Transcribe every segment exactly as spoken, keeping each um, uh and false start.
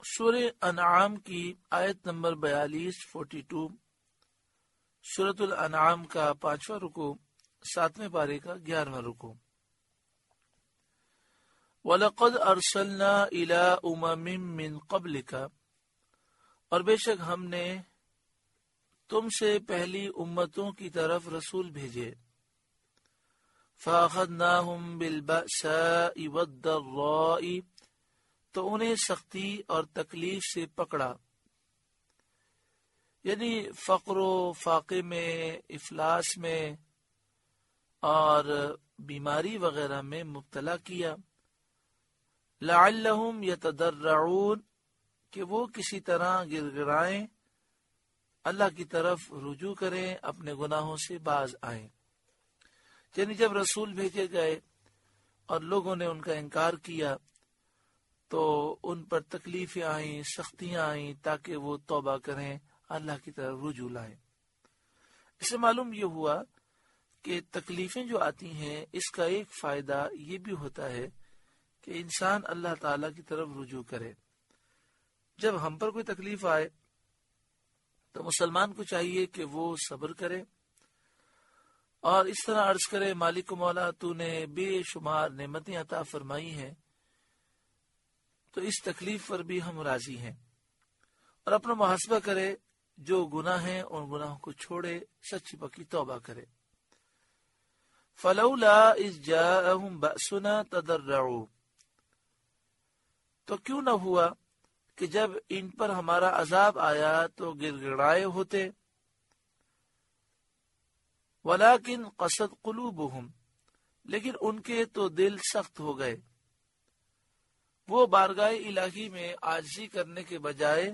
سورہ انعام کی آیت نمبر بیالیس فورٹی ٹو، سورۃ الانعام کا پانچواں رکوع، ساتویں پارے کا گیارہواں رکوع۔ وَلَقَدْ أَرْسَلْنَا إِلَىٰ أُمَمٍ مِّن قَبْلِكَ، اور بے شک ہم نے تم سے پہلی امتوں کی طرف رسول بھیجے۔ فَأَخَذْنَاهُمْ بِالْبَأْسَاءِ وَالضَّرَّاءِ، تو انہیں سختی اور تکلیف سے پکڑا، یعنی فقر و فاقے میں، افلاس میں اور بیماری وغیرہ میں مبتلا کیا۔ لعلہم یتضرعون، کہ وہ کسی طرح گر گرائیں، اللہ کی طرف رجوع کریں، اپنے گناہوں سے باز آئیں۔ یعنی جب رسول بھیجے گئے اور لوگوں نے ان کا انکار کیا تو ان پر تکلیفیں آئیں، سختیاں آئیں، تاکہ وہ توبہ کریں، اللہ کی طرف رجوع لائیں۔ اس سے معلوم یہ ہوا کہ تکلیفیں جو آتی ہیں اس کا ایک فائدہ یہ بھی ہوتا ہے کہ انسان اللہ تعالی کی طرف رجوع کرے۔ جب ہم پر کوئی تکلیف آئے تو مسلمان کو چاہیے کہ وہ صبر کرے اور اس طرح عرض کرے، مالک و مولا، تو نے بے شمار نعمتیں عطا فرمائی ہیں، تو اس تکلیف پر بھی ہم راضی ہیں، اور اپنا محاسبہ کرے، جو گناہ ہیں ان گناہوں کو چھوڑے، سچی پکی توبہ کرے۔ فلولا اذ جاءہم بأسنا تضرعوا، تو کیوں نہ ہوا کہ جب ان پر ہمارا عذاب آیا تو گر گڑائے ہوتے۔ ولیکن قست قلوبہم، لیکن ان کے تو دل سخت ہو گئے، وہ بارگاہ الہی میں عاجزی کرنے کے بجائے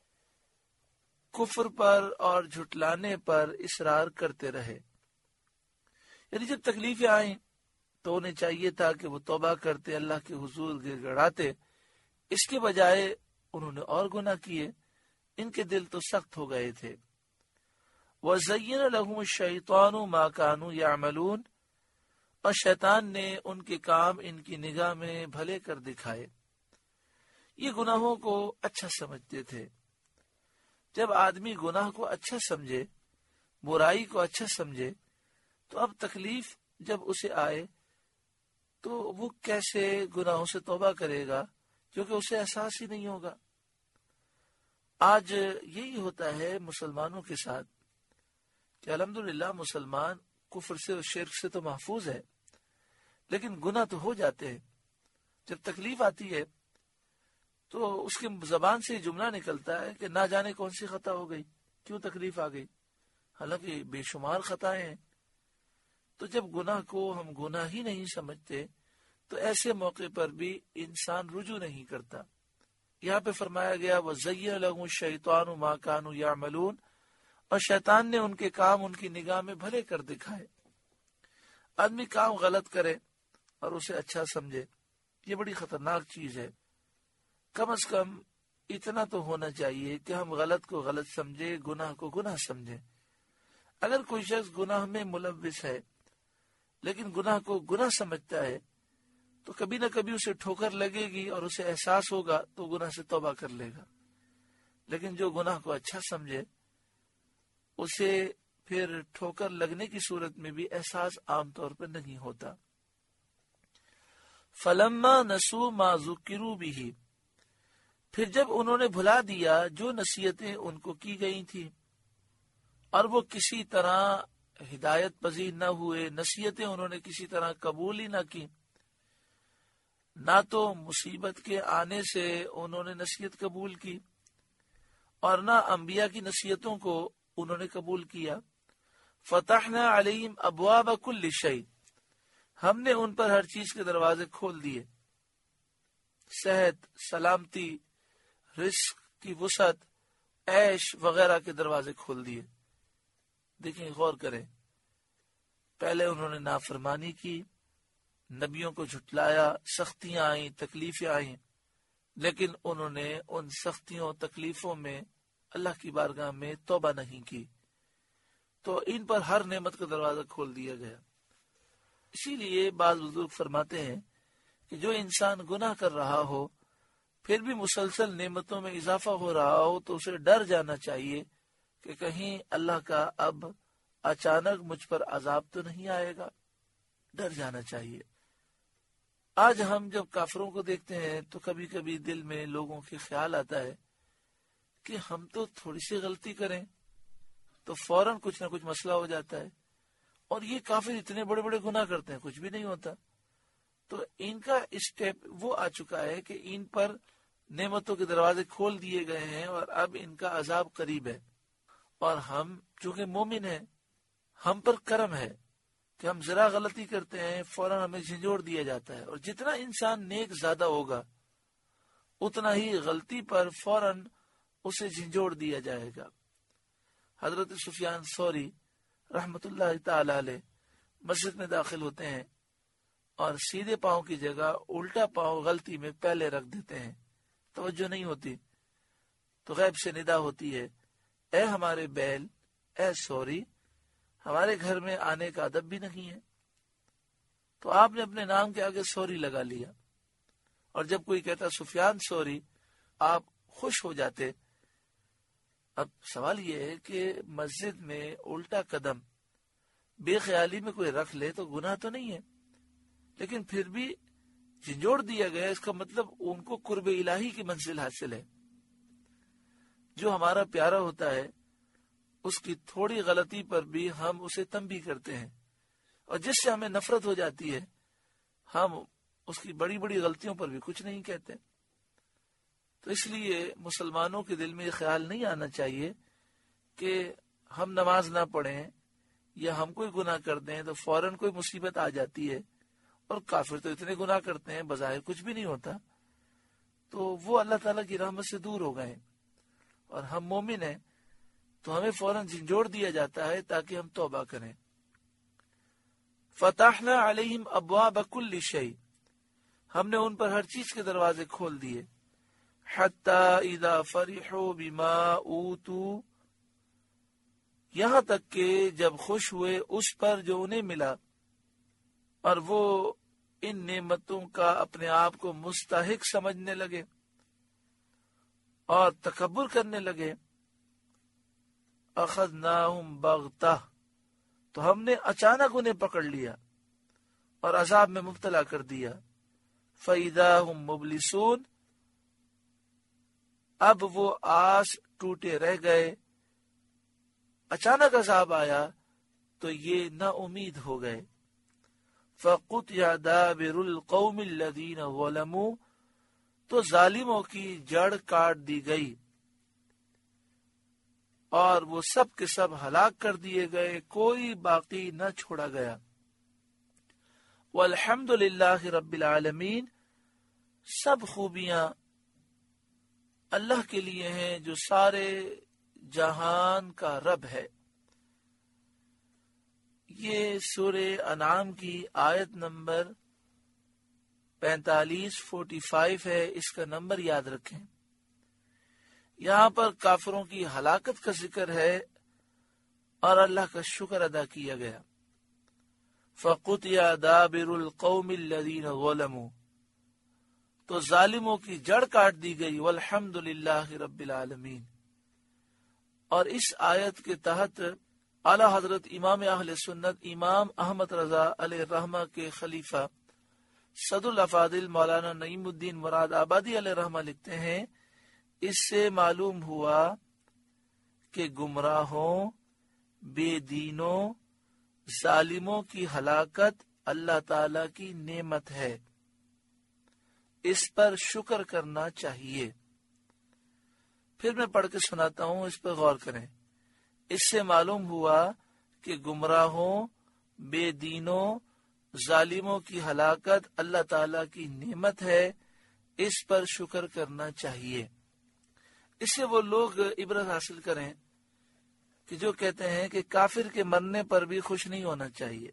کفر پر اور جھٹلانے پر اصرار کرتے رہے۔ یعنی جب تکلیفیں آئیں تو انہیں چاہیے تھا کہ وہ توبہ کرتے، اللہ کے حضور گر گڑاتے، اس کے بجائے انہوں نے اور گناہ کیے، ان کے دل تو سخت ہو گئے تھے۔ وَزَيَّنَ لَهُمُ الشَّيْطَانُ مَا كَانُوا يَعْمَلُونَ، اور شیطان نے ان کے کام ان کی نگاہ میں بھلے کر دکھائے۔ یہ گناہوں کو اچھا سمجھتے تھے۔ جب آدمی گناہ کو اچھا سمجھے، برائی کو اچھا سمجھے، تو اب تکلیف جب اسے آئے تو وہ کیسے گناہوں سے توبہ کرے گا، کیونکہ اسے احساس ہی نہیں ہوگا۔ آج یہی ہوتا ہے مسلمانوں کے ساتھ کہ الحمدللہ مسلمان کفر سے اور شرک سے تو محفوظ ہے، لیکن گناہ تو ہو جاتے ہیں۔ جب تکلیف آتی ہے تو اس کی زبان سے جملہ نکلتا ہے کہ نہ جانے کون سی خطا ہو گئی، کیوں تکلیف آ گئی، حالانکہ بے شمار خطائیں ہیں۔ تو جب گناہ کو ہم گناہ ہی نہیں سمجھتے تو ایسے موقع پر بھی انسان رجوع نہیں کرتا۔ یہاں پہ فرمایا گیا وَزَيَّنَ لَهُمُ الشَّيْطَانُ مَا كَانُوا يَعْمَلُونَ، اور شیطان نے ان کے کام ان کی نگاہ میں بھلے کر دکھائے۔ آدمی کام غلط کرے اور اسے اچھا سمجھے، یہ بڑی خطرناک چیز ہے۔ کم از کم اتنا تو ہونا چاہیے کہ ہم غلط کو غلط سمجھے، گناہ کو گناہ سمجھے۔ اگر کوئی شخص گناہ میں ملوث ہے لیکن گناہ کو گناہ سمجھتا ہے تو کبھی نہ کبھی اسے ٹھوکر لگے گی اور اسے احساس ہوگا تو گناہ سے توبہ کر لے گا، لیکن جو گناہ کو اچھا سمجھے اسے پھر ٹھوکر لگنے کی صورت میں بھی احساس عام طور پر نہیں ہوتا۔ فَلَمَّا نَسُوا مَا ذُكِّرُوا بِهِ، پھر جب انہوں نے بھلا دیا جو نصیحتیں ان کو کی گئی تھی، اور وہ کسی طرح ہدایت پذیر نہ ہوئے، نصیحتیں انہوں نے کسی طرح قبول ہی نہ کی، نہ تو مصیبت کے آنے سے انہوں نے نصیحت قبول کی اور نہ انبیاء کی نصیحتوں کو انہوں نے قبول کیا۔ فتحنا علیہم ابواب کل شیء، ہم نے ان پر ہر چیز کے دروازے کھول دیے، صحت، سلامتی، رزق کی وسعت، عیش وغیرہ کے دروازے کھول دیے۔ دیکھیں، غور کریں، پہلے انہوں نے نافرمانی کی، نبیوں کو جھٹلایا، سختیاں آئیں، تکلیفیں آئیں، لیکن انہوں نے ان سختیوں تکلیفوں میں اللہ کی بارگاہ میں توبہ نہیں کی، تو ان پر ہر نعمت کا دروازہ کھول دیا گیا۔ اسی لیے بعض بزرگ فرماتے ہیں کہ جو انسان گناہ کر رہا ہو پھر بھی مسلسل نعمتوں میں اضافہ ہو رہا ہو تو اسے ڈر جانا چاہیے کہ کہیں اللہ کا اب اچانک مجھ پر عذاب تو نہیں آئے گا، ڈر جانا چاہیے۔ آج ہم جب کافروں کو دیکھتے ہیں تو کبھی کبھی دل میں لوگوں کے خیال آتا ہے کہ ہم تو تھوڑی سی غلطی کریں تو فوراً کچھ نہ کچھ مسئلہ ہو جاتا ہے، اور یہ کافر اتنے بڑے بڑے گناہ کرتے ہیں کچھ بھی نہیں ہوتا۔ تو ان کا اسٹیپ وہ آ چکا ہے کہ ان پر نعمتوں کے دروازے کھول دیے گئے ہیں اور اب ان کا عذاب قریب ہے، اور ہم چونکہ مومن ہیں، ہم پر کرم ہے کہ ہم ذرا غلطی کرتے ہیں فوراً ہمیں جھنجھوڑ دیا جاتا ہے، اور جتنا انسان نیک زیادہ ہوگا اتنا ہی غلطی پر فوراً اسے جھنجھوڑ دیا جائے گا۔ حضرت سفیان ثوری رحمت اللہ تعالی علیہ مسجد میں داخل ہوتے ہیں اور سیدھے پاؤں کی جگہ الٹا پاؤں غلطی میں پہلے رکھ دیتے ہیں، توجہ نہیں ہوتی، تو غیب سے ندا ہوتی ہے، اے ہمارے بیل، اے سوری، ہمارے گھر میں آنے کا ادب بھی نہیں ہے۔ تو آپ نے اپنے نام کے آگے سوری لگا لیا، اور جب کوئی کہتا سفیان سوری آپ خوش ہو جاتے۔ اب سوال یہ ہے کہ مسجد میں الٹا قدم بے خیالی میں کوئی رکھ لے تو گناہ تو نہیں ہے، لیکن پھر بھی جھنجھوڑ دیا گیا، اس کا مطلب ان کو قرب الہی کی منزل حاصل ہے۔ جو ہمارا پیارا ہوتا ہے اس کی تھوڑی غلطی پر بھی ہم اسے تنبیہ کرتے ہیں، اور جس سے ہمیں نفرت ہو جاتی ہے ہم اس کی بڑی بڑی غلطیوں پر بھی کچھ نہیں کہتے۔ تو اس لیے مسلمانوں کے دل میں یہ خیال نہیں آنا چاہیے کہ ہم نماز نہ پڑھیں یا ہم کوئی گناہ کر دیں تو فوراً کوئی مصیبت آ جاتی ہے، اور کافر تو اتنے گناہ کرتے ہیں بظاہر کچھ بھی نہیں ہوتا، تو وہ اللہ تعالیٰ کی رحمت سے دور ہو گئے، اور ہم مومن ہیں تو ہمیں فوراً جھنجھوڑ دیا جاتا ہے تاکہ ہم توبہ کریں۔ فتحنا علیہم ابواب کل شیء، ہم نے ان پر ہر چیز کے دروازے کھول دیے۔ حتی اذا فرحوا بما اوتوا، یہاں تک کہ جب خوش ہوئے اس پر جو انہیں ملا، اور وہ ان نعمتوں کا اپنے آپ کو مستحق سمجھنے لگے اور تکبر کرنے لگے، اخذناہم بغتہ، تو ہم نے اچانک انہیں پکڑ لیا اور عذاب میں مبتلا کر دیا۔ فَإِذَا هُمْ مُبْلِسُونَ، اب وہ آس ٹوٹے رہ گئے، اچانک عذاب آیا تو یہ نا امید ہو گئے۔ فَقُطِعَ دَابِرُ الْقَوْمِ الَّذِينَ ظَلَمُوا، تو ظالموں کی جڑ کاٹ دی گئی اور وہ سب کے سب ہلاک کر دیے گئے، کوئی باقی نہ چھوڑا گیا۔ والحمد للہ رب العالمین، سب خوبیاں اللہ کے لیے ہیں جو سارے جہان کا رب ہے۔ یہ سورہ انعام کی آیت نمبر پینتالیس فورٹی فائیو ہے، اس کا نمبر یاد رکھیں۔ یہاں پر کافروں کی ہلاکت کا ذکر ہے اور اللہ کا شکر ادا کیا گیا۔ فَقُطِعَ دَابِرُ الْقَوْمِ الَّذِينَ ظَلَمُوا، تو ظالموں کی جڑ کاٹ دی گئی۔ والحمد للہ رب العالمین۔ اور اس آیت کے تحت اعلی حضرت امام اہل سنت امام احمد رضا علیہ الرحمہ کے خلیفہ صدر الافاضل مولانا نعیم الدین مراد آبادی علیہ الرحمہ لکھتے ہیں، اس سے معلوم ہوا کہ گمراہوں، بے دینوں، ظالموں کی ہلاکت اللہ تعالی کی نعمت ہے، اس پر شکر کرنا چاہیے۔ پھر میں پڑھ کے سناتا ہوں، اس پر غور کریں۔ اس سے معلوم ہوا کہ گمراہوں، بے دینوں، ظالموں کی ہلاکت اللہ تعالی کی نعمت ہے، اس پر شکر کرنا چاہیے۔ اس سے وہ لوگ عبرت حاصل کریں کہ جو کہتے ہیں کہ کافر کے مرنے پر بھی خوش نہیں ہونا چاہیے۔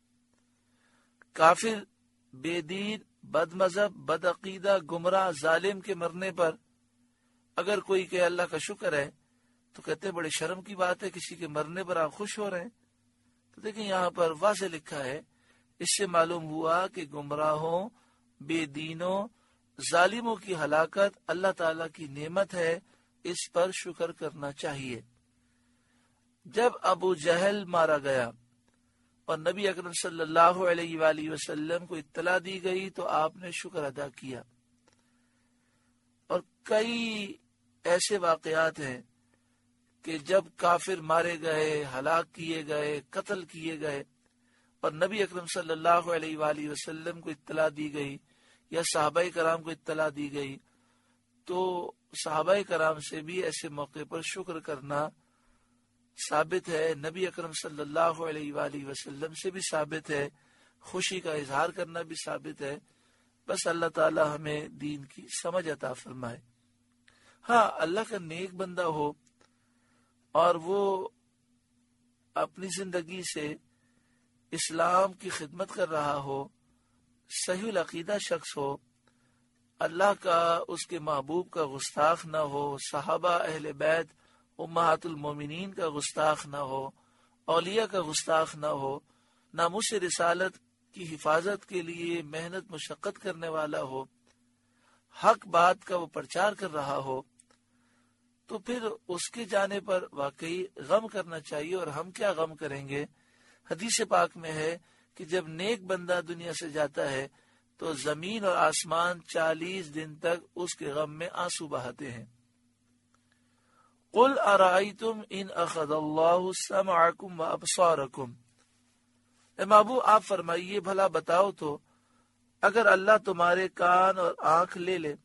کافر، بے دین، بد مذہب، بد عقیدہ، گمراہ، ظالم کے مرنے پر اگر کوئی کہ اللہ کا شکر ہے تو کہتے ہیں بڑے شرم کی بات ہے، کسی کے مرنے پر آپ خوش ہو رہے ہیں۔ تو دیکھیں یہاں پر واضح لکھا ہے، اس سے معلوم ہوا کہ گمراہوں، بے دینوں، ظالموں کی ہلاکت اللہ تعالیٰ کی نعمت ہے، اس پر شکر کرنا چاہیے۔ جب ابو جہل مارا گیا اور نبی اکرم صلی اللہ علیہ وآلہ وسلم کو اطلاع دی گئی تو آپ نے شکر ادا کیا۔ اور کئی ایسے واقعات ہیں کہ جب کافر مارے گئے، ہلاک کیے گئے، قتل کیے گئے اور نبی اکرم صلی اللہ علیہ وآلہ وسلم کو اطلاع دی گئی یا صحابہ کرام کو اطلاع دی گئی، تو صحابہ کرام سے بھی ایسے موقع پر شکر کرنا ثابت ہے، نبی اکرم صلی اللہ علیہ وآلہ وسلم سے بھی ثابت ہے، خوشی کا اظہار کرنا بھی ثابت ہے۔ بس اللہ تعالی ہمیں دین کی سمجھ عطا فرمائے۔ ہاں، اللہ کا نیک بندہ ہو اور وہ اپنی زندگی سے اسلام کی خدمت کر رہا ہو، صحیح العقیدہ شخص ہو، اللہ کا، اس کے محبوب کا گستاخ نہ ہو، صحابہ اہل بیت امہات المومنین کا گستاخ نہ ہو، اولیاء کا گستاخ نہ ہو، ناموس رسالت کی حفاظت کے لیے محنت مشقت کرنے والا ہو، حق بات کا وہ پرچار کر رہا ہو، تو پھر اس کے جانے پر واقعی غم کرنا چاہیے۔ اور ہم کیا غم کریں گے؟ حدیث پاک میں ہے کہ جب نیک بندہ دنیا سے جاتا ہے تو زمین اور آسمان چالیس دن تک اس کے غم میں آنسو بہاتے ہیں۔ قل ارائیتم ان اخذ اللہ سمعکم و ابصارکم، اے محبوب آپ فرمائیے بھلا بتاؤ تو، اگر اللہ تمہارے کان اور آنکھ لے لے،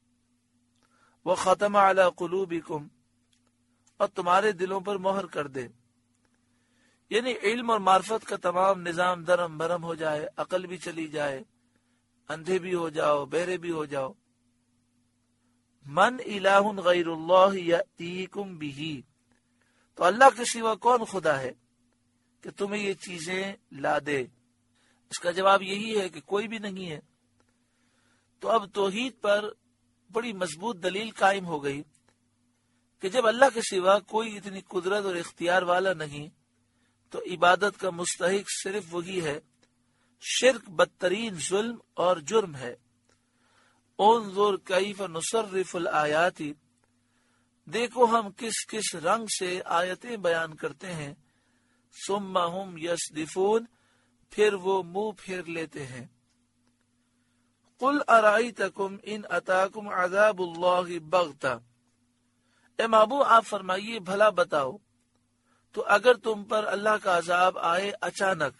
وختم علی قلوبکم، اور تمہارے دلوں پر مہر کر دے، یعنی علم اور معرفت کا تمام نظام درم برم ہو جائے، عقل بھی چلی جائے، اندھے بھی ہو جاؤ، بہرے بھی ہو جاؤ، من الہ غیر اللہ یأتیکم بہ، تو اللہ کے سوا کون خدا ہے کہ تمہیں یہ چیزیں لا دے؟ اس کا جواب یہی ہے کہ کوئی بھی نہیں ہے۔ تو اب توحید پر بڑی مضبوط دلیل قائم ہو گئی کہ جب اللہ کے سوا کوئی اتنی قدرت اور اختیار والا نہیں تو عبادت کا مستحق صرف وہی ہے۔ شرک بدترین ظلم اور جرم ہے۔ انظر کیف نصرف الآیات، دیکھو ہم کس کس رنگ سے آیتیں بیان کرتے ہیں، ثم ہم یصدفون، پھر وہ منہ پھیر لیتے ہیں۔ قل ارائیتکم ان اتاکم عذاب اللہ بغتہ، اے محبوب آپ فرمائیے بھلا بتاؤ تو اگر تم پر اللہ کا عذاب آئے اچانک،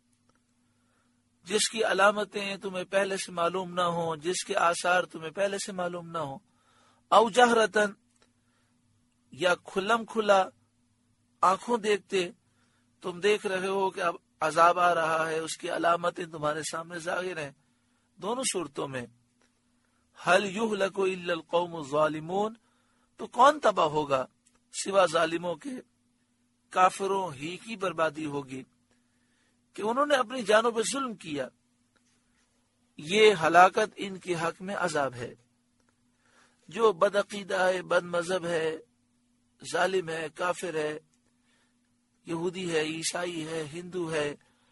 جس کی علامتیں تمہیں پہلے سے معلوم نہ ہوں، جس کے آثار تمہیں پہلے سے معلوم نہ ہوں، او جہرتن، یا کھلم کھلا آنکھوں دیکھتے تم دیکھ رہے ہو کہ اب عذاب آ رہا ہے، اس کی علامتیں تمہارے سامنے ظاہر ہیں، دونوں صورتوں میں۔ حل یہلک الا القوم الظالمون، تو کون تباہ ہوگا سوا ظالموں کے؟ کافروں ہی کی بربادی ہوگی کہ انہوں نے اپنی جانوں پہ ظلم کیا، یہ ہلاکت ان کے حق میں عذاب ہے۔ جو بدعقیدہ ہے، بد مذہب ہے، ظالم ہے، کافر ہے، یہودی ہے، عیسائی ہے، ہندو ہے،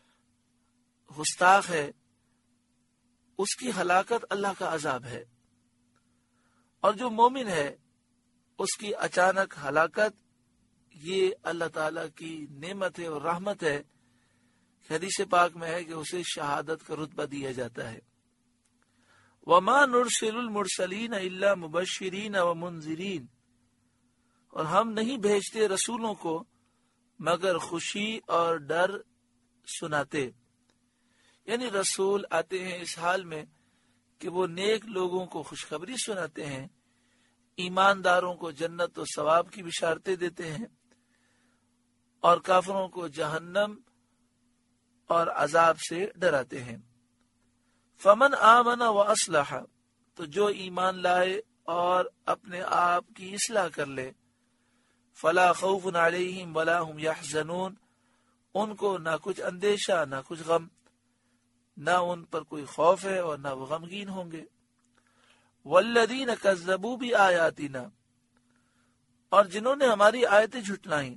گستاخ ہے، اس کی ہلاکت اللہ کا عذاب ہے۔ اور جو مومن ہے اس کی اچانک ہلاکت یہ اللہ تعالی کی نعمت ہے اور رحمت ہے۔ حدیث پاک میں ہے کہ اسے شہادت کا رتبہ دیا جاتا ہے۔ وما نرسل المرسلین الا مبشرین ومنذرین، اور ہم نہیں بھیجتے رسولوں کو مگر خوشی اور ڈر سناتے، یعنی رسول آتے ہیں اس حال میں کہ وہ نیک لوگوں کو خوشخبری سناتے ہیں، ایمانداروں کو جنت و ثواب کی بشارتیں دیتے ہیں، اور کافروں کو جہنم اور عذاب سے ڈراتے ہیں۔ فمن آمن و اصلح، تو جو ایمان لائے اور اپنے آپ کی اصلاح کر لے، فلا خوف علیہم ولا هم یحزنون، ان کو نہ کچھ اندیشہ نہ کچھ غم، نہ ان پر کوئی خوف ہے اور نہ وہ غمگین ہوں گے۔ والذین کذبوا بآیاتنا، اور جنہوں نے ہماری آیتیں جھٹلائیں،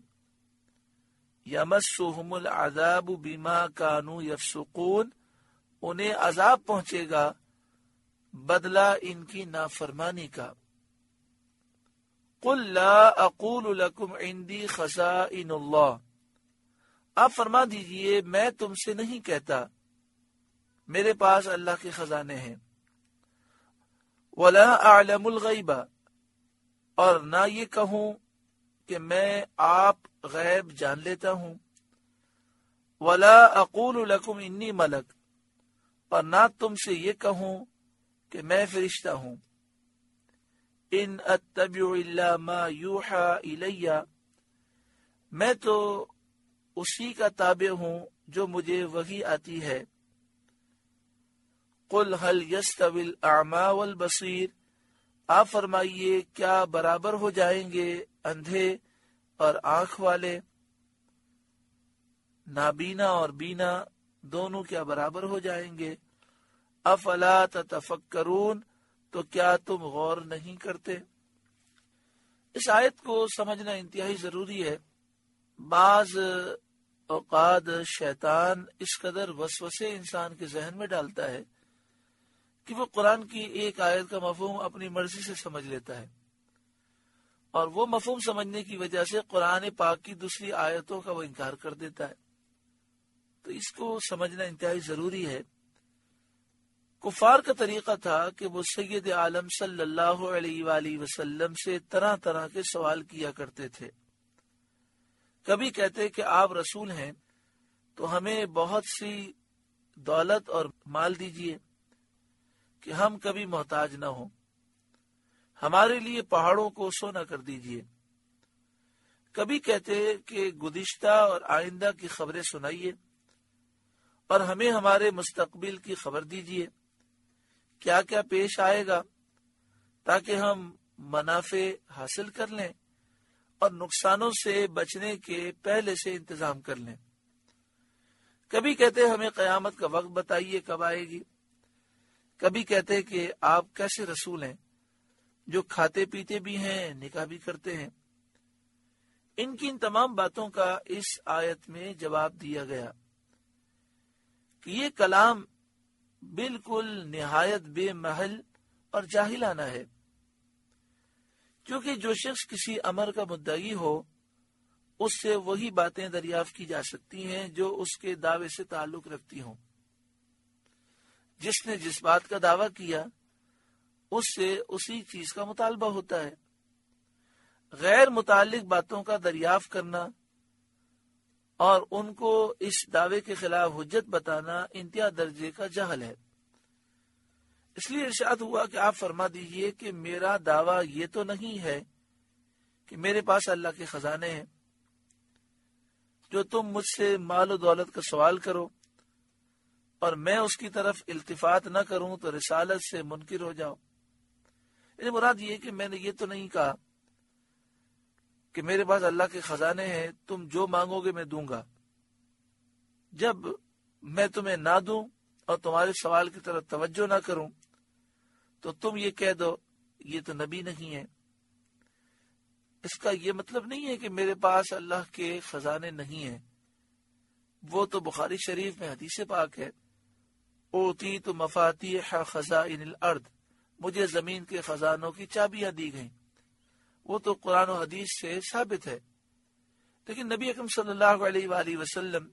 یمسہم العذاب بما کانوا یفسقون، انہیں عذاب پہنچے گا بدلہ ان کی نافرمانی کا۔ قل لا اقول لکم عندی خزائن اللہ، آپ فرما دیجئے میں تم سے نہیں کہتا میرے پاس اللہ کے خزانے ہیں، ولا اعلم الغیب، اور نہ یہ کہوں کہ میں آپ غیب جان لیتا ہوں، ولا اقول لکم انی ملک، اور نہ تم سے یہ کہوں کہ میں فرشتہ ہوں، ان اتبع الا ما یوحى الی، میں تو اسی کا تابع ہوں جو مجھے وحی آتی ہے۔ قل هل يستوي الاعمى والبصیر، آپ فرمائیے کیا برابر ہو جائیں گے اندھے اور آنکھ والے، نابینا اور بینا دونوں کیا برابر ہو جائیں گے؟ افلا تتفکرون، تو کیا تم غور نہیں کرتے؟ اس آیت کو سمجھنا انتہائی ضروری ہے۔ بعض اوقات شیطان اس قدر وسوسے انسان کے ذہن میں ڈالتا ہے کہ وہ قرآن کی ایک آیت کا مفہوم اپنی مرضی سے سمجھ لیتا ہے، اور وہ مفہوم سمجھنے کی وجہ سے قرآن پاک کی دوسری آیتوں کا وہ انکار کر دیتا ہے۔ تو اس کو سمجھنا انتہائی ضروری ہے۔ کفار کا طریقہ تھا کہ وہ سید عالم صلی اللہ علیہ وآلہ وسلم سے طرح طرح کے سوال کیا کرتے تھے۔ کبھی کہتے کہ آپ رسول ہیں تو ہمیں بہت سی دولت اور مال دیجیے کہ ہم کبھی محتاج نہ ہوں، ہمارے لیے پہاڑوں کو سونا کر دیجیے۔ کبھی کہتے کہ گزشتہ اور آئندہ کی خبریں سنائیے اور ہمیں ہمارے مستقبل کی خبر دیجیے، کیا کیا پیش آئے گا، تاکہ ہم منافع حاصل کر لیں اور نقصانوں سے بچنے کے پہلے سے انتظام کر لیں۔ کبھی کہتے ہمیں قیامت کا وقت بتائیے کب آئے گی۔ کبھی کہتے کہ آپ کیسے رسول ہیں جو کھاتے پیتے بھی ہیں، نکاح بھی کرتے ہیں۔ ان کی ان تمام باتوں کا اس آیت میں جواب دیا گیا کہ یہ کلام بالکل نہایت بے محل اور جاہلانہ ہے، کیونکہ جو شخص کسی امر کا مدعی ہو اس سے وہی باتیں دریافت کی جا سکتی ہیں جو اس کے دعوے سے تعلق رکھتی ہوں۔ جس نے جس بات کا دعویٰ کیا اس سے اسی چیز کا مطالبہ ہوتا ہے۔ غیر متعلق باتوں کا دریافت کرنا اور ان کو اس دعوے کے خلاف حجت بتانا انتہا درجے کا جہل ہے۔ اس لیے ارشاد ہوا کہ آپ فرما دیجئے کہ میرا دعویٰ یہ تو نہیں ہے کہ میرے پاس اللہ کے خزانے ہیں، جو تم مجھ سے مال و دولت کا سوال کرو اور میں اس کی طرف التفات نہ کروں تو رسالت سے منکر ہو جاؤ۔ یعنی مراد یہ کہ میں نے یہ تو نہیں کہا کہ میرے پاس اللہ کے خزانے ہیں، تم جو مانگو گے میں دوں گا۔ جب میں تمہیں نہ دوں اور تمہارے سوال کی طرف توجہ نہ کروں تو تم یہ کہہ دو یہ تو نبی نہیں ہے۔ اس کا یہ مطلب نہیں ہے کہ میرے پاس اللہ کے خزانے نہیں ہیں، وہ تو بخاری شریف میں حدیث پاک ہے، اوتیت مفاتیح خزائن الارض، مجھے زمین کے خزانوں کی چابیاں دی گئیں۔ وہ تو قرآن و حدیث سے ثابت ہے، لیکن نبی اکرم صلی اللہ علیہ وآلہ وسلم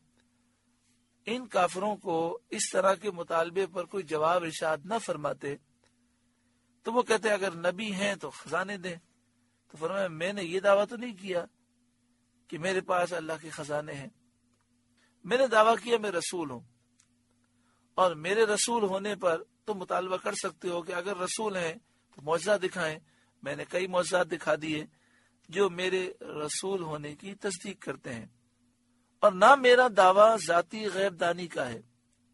ان کافروں کو اس طرح کے مطالبے پر کوئی جواب ارشاد نہ فرماتے تو وہ کہتے اگر نبی ہیں تو خزانے دیں۔ تو فرمایا میں نے یہ دعویٰ تو نہیں کیا کہ میرے پاس اللہ کے خزانے ہیں، میں نے دعویٰ کیا میں رسول ہوں، اور میرے رسول ہونے پر تم مطالبہ کر سکتے ہو کہ اگر رسول ہیں تو معجزہ دکھائیں۔ میں نے کئی معجزات دکھا دیے جو میرے رسول ہونے کی تصدیق کرتے ہیں، اور نہ میرا دعویٰ ذاتی غیب دانی کا ہے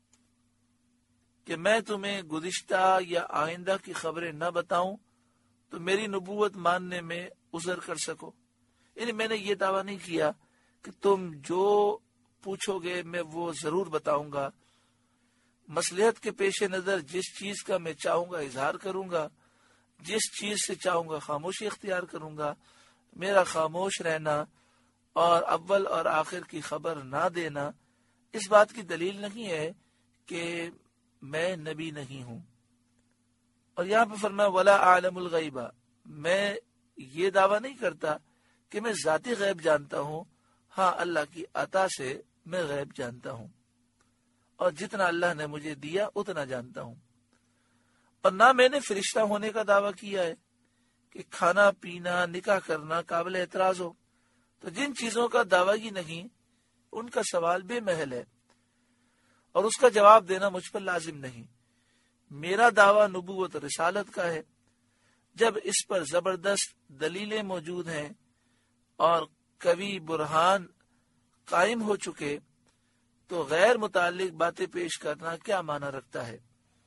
کہ میں تمہیں گزشتہ یا آئندہ کی خبریں نہ بتاؤں تو میری نبوت ماننے میں عذر کر سکو۔ یعنی میں نے یہ دعویٰ نہیں کیا کہ تم جو پوچھو گے میں وہ ضرور بتاؤں گا، مصلحت کے پیش نظر جس چیز کا میں چاہوں گا اظہار کروں گا، جس چیز سے چاہوں گا خاموشی اختیار کروں گا۔ میرا خاموش رہنا اور اول اور آخر کی خبر نہ دینا اس بات کی دلیل نہیں ہے کہ میں نبی نہیں ہوں۔ اور یہاں پہ فرمایا ولا عالم الغیبہ، میں یہ دعویٰ نہیں کرتا کہ میں ذاتی غیب جانتا ہوں، ہاں اللہ کی عطا سے میں غیب جانتا ہوں، اور جتنا اللہ نے مجھے دیا اتنا جانتا ہوں۔ اور نہ میں نے فرشتہ ہونے کا دعویٰ کیا ہے کہ کھانا پینا نکاح کرنا قابل اعتراض ہو، تو جن چیزوں کا دعویٰ ہی نہیں ان کا سوال بے محل ہے اور اس کا جواب دینا مجھ پر لازم نہیں۔ میرا دعویٰ نبوت اور رسالت کا ہے۔ جب اس پر زبردست دلیلیں موجود ہیں اور قوی برہان قائم ہو چکے تو غیر متعلق باتیں پیش کرنا کیا معنی رکھتا ہے؟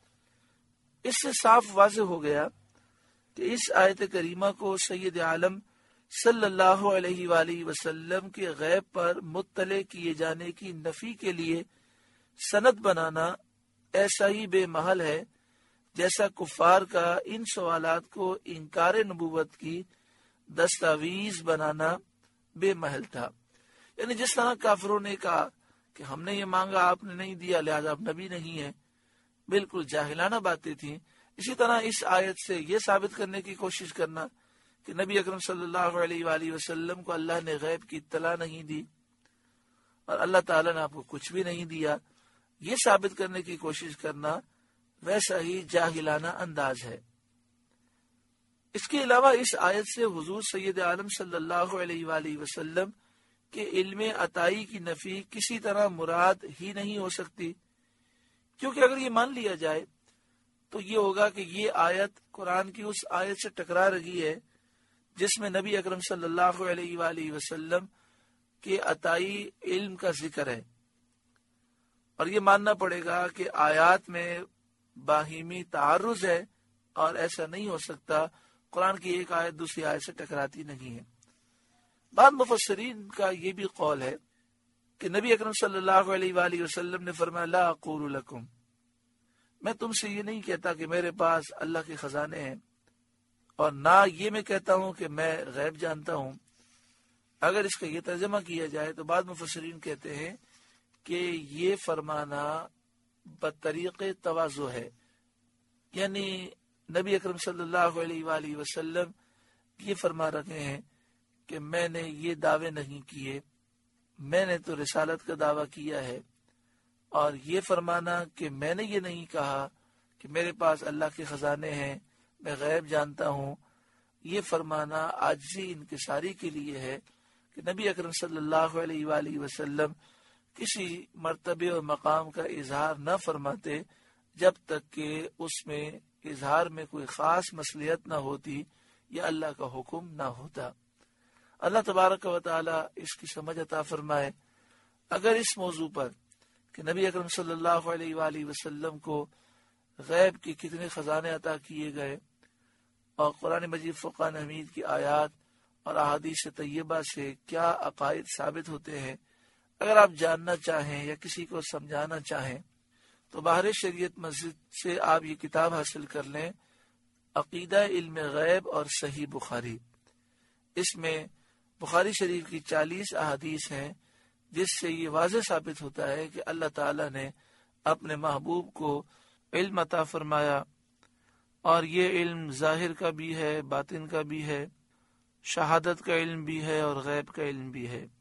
اس سے صاف واضح ہو گیا کہ اس آیت کریمہ کو سید عالم صلی اللہ علیہ وآلہ وسلم کے غیب پر مطلع کیے جانے کی نفی کے لیے سند بنانا ایسا ہی بے محل ہے جیسا کفار کا ان سوالات کو انکار نبوت کی دستاویز بنانا بے محل تھا۔ یعنی جس طرح کافروں نے کہا کہ ہم نے یہ مانگا آپ نے نہیں دیا لہذا آپ نبی نہیں ہے، بالکل جاہلانہ باتیں تھیں، اسی طرح اس آیت سے یہ ثابت کرنے کی کوشش کرنا کہ نبی اکرم صلی اللہ علیہ وآلہ وسلم کو اللہ نے غیب کی اطلاع نہیں دی اور اللہ تعالیٰ نے آپ کو کچھ بھی نہیں دیا، یہ ثابت کرنے کی کوشش کرنا ویسا ہی جاہلانہ انداز ہے۔ اس کے علاوہ اس آیت سے حضور سید عالم صلی اللہ علیہ وآلہ وسلم کے علم عطائی کی نفی کسی طرح مراد ہی نہیں ہو سکتی، کیونکہ اگر یہ مان لیا جائے تو یہ ہوگا کہ یہ آیت قرآن کی اس آیت سے ٹکرا رہی ہے جس میں نبی اکرم صلی اللہ علیہ وآلہ وسلم کے عطائی علم کا ذکر ہے، اور یہ ماننا پڑے گا کہ آیات میں باہمی تعارض ہے اور ایسا نہیں ہو سکتا، قرآن کی ایک آیت دوسری آیت سے ٹکراتی نہیں ہے۔ بعض مفسرین کا یہ بھی قول ہے کہ نبی اکرم صلی اللہ علیہ وآلہ وسلم نے فرمایا لا اقول لکم، میں تم سے یہ نہیں کہتا کہ میرے پاس اللہ کے خزانے ہیں، اور نہ یہ میں کہتا ہوں کہ میں غیب جانتا ہوں۔ اگر اس کا یہ ترجمہ کیا جائے تو بعض مفسرین کہتے ہیں کہ یہ فرمانا بطریق تواضع ہے، یعنی نبی اکرم صلی اللہ علیہ وآلہ وسلم یہ فرما رکھے ہیں کہ میں نے یہ دعوے نہیں کیے، میں نے تو رسالت کا دعویٰ کیا ہے، اور یہ فرمانا کہ میں نے یہ نہیں کہا کہ میرے پاس اللہ کے خزانے ہیں، میں غیب جانتا ہوں، یہ فرمانا عاجزی انکساری کے لیے ہے کہ نبی اکرم صلی اللہ علیہ وآلہ وسلم کسی مرتبے اور مقام کا اظہار نہ فرماتے جب تک کہ اس میں اظہار میں کوئی خاص مصلحت نہ ہوتی یا اللہ کا حکم نہ ہوتا۔ اللہ تبارک و تعالی اس کی سمجھ عطا فرمائے۔ اگر اس موضوع پر کہ نبی اکرم صلی اللہ علیہ وآلہ وسلم کو غیب کے کتنے خزانے عطا کیے گئے اور قرآن مجید فرقان حمید کی آیات اور احادیث طیبہ سے کیا عقائد ثابت ہوتے ہیں، اگر آپ جاننا چاہیں یا کسی کو سمجھانا چاہیں تو باہر شریعت مسجد سے آپ یہ کتاب حاصل کر لیں، عقیدہ علم غیب اور صحیح بخاری۔ اس میں بخاری شریف کی چالیس احادیث ہیں جس سے یہ واضح ثابت ہوتا ہے کہ اللہ تعالی نے اپنے محبوب کو علم عطا فرمایا، اور یہ علم ظاہر کا بھی ہے، باطن کا بھی ہے، شہادت کا علم بھی ہے اور غیب کا علم بھی ہے۔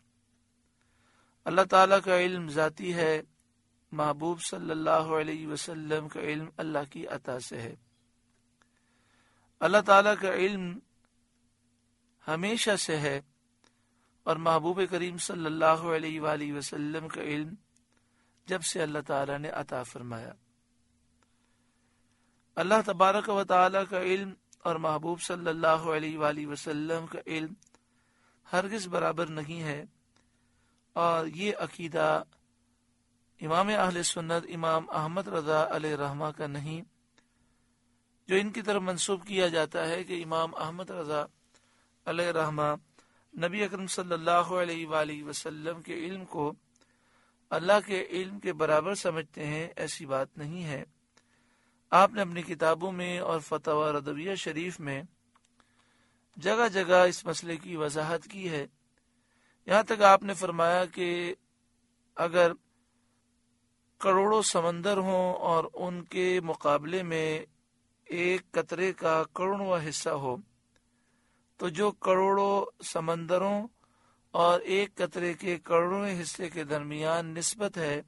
اللہ تعالیٰ کا علم ذاتی ہے، محبوب صلی اللہ علیہ وسلم کا علم اللہ کی عطا سے ہے۔ اللہ تعالیٰ کا علم ہمیشہ سے ہے اور محبوب کریم صلی اللہ علیہ وآلہ وسلم کا علم جب سے اللہ تعالیٰ نے عطا فرمایا۔ اللہ تبارک و تعالیٰ کا علم اور محبوب صلی اللہ علیہ وآلہ وسلم کا علم ہرگز برابر نہیں ہے، اور یہ عقیدہ امام اہل سنت امام احمد رضا علیہ رحمہ کا نہیں، جو ان کی طرف منسوب کیا جاتا ہے کہ امام احمد رضا علیہ رحمہ نبی اکرم صلی اللہ علیہ وآلہ وسلم کے علم کو اللہ کے علم کے برابر سمجھتے ہیں۔ ایسی بات نہیں ہے۔ آپ نے اپنی کتابوں میں اور فتاوی رضویہ شریف میں جگہ جگہ اس مسئلے کی وضاحت کی ہے، یہاں تک آپ نے فرمایا کہ اگر کروڑوں سمندر ہوں اور ان کے مقابلے میں ایک قطرے کا کروڑواں حصہ ہو تو جو کروڑوں سمندروں اور ایک قطرے کے کروڑویں حصے کے درمیان نسبت ہے،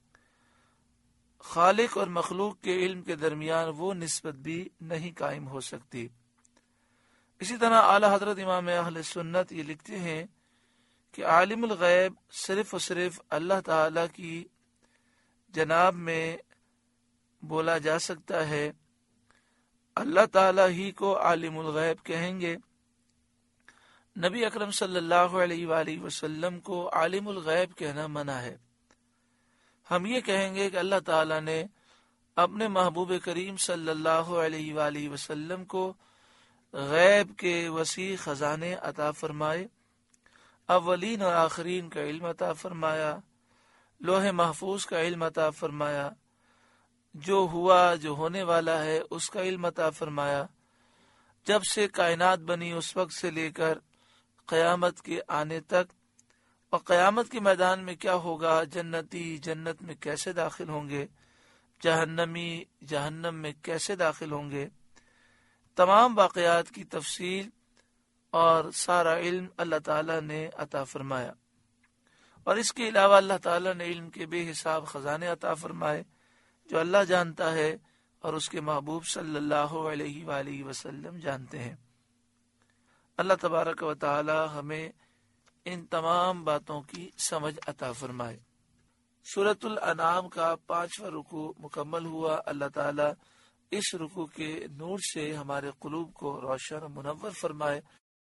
خالق اور مخلوق کے علم کے درمیان وہ نسبت بھی نہیں قائم ہو سکتی۔ اسی طرح اعلی حضرت امام اہل سنت یہ لکھتے ہیں کہ عالم الغیب صرف و صرف اللہ تعالی کی جناب میں بولا جا سکتا ہے، اللہ تعالی ہی کو عالم الغیب کہیں گے۔ نبی اکرم صلی اللہ علیہ وآلہ وسلم کو عالم الغیب کہنا منع ہے۔ ہم یہ کہیں گے کہ اللہ تعالی نے اپنے محبوب کریم صلی اللہ علیہ وآلہ وسلم کو غیب کے وسیع خزانے عطا فرمائے، اولین اور آخرین کا علم عطا فرمایا، لوح محفوظ کا علم عطا فرمایا، جو ہوا جو ہونے والا ہے اس کا علم عطا فرمایا، جب سے کائنات بنی اس وقت سے لے کر قیامت کے آنے تک، اور قیامت کے میدان میں کیا ہوگا، جنتی جنت میں کیسے داخل ہوں گے، جہنمی جہنم میں کیسے داخل ہوں گے، تمام واقعات کی تفصیل اور سارا علم اللہ تعالیٰ نے عطا فرمایا۔ اور اس کے علاوہ اللہ تعالیٰ نے علم کے بے حساب خزانے عطا فرمائے جو اللہ جانتا ہے اور اس کے محبوب صلی اللہ علیہ وآلہ وسلم جانتے ہیں۔ اللہ تبارک و تعالی ہمیں ان تمام باتوں کی سمجھ عطا فرمائے۔ سورۃ الانعام کا پانچواں رکوع مکمل ہوا۔ اللہ تعالی اس رکوع کے نور سے ہمارے قلوب کو روشن و منور فرمائے۔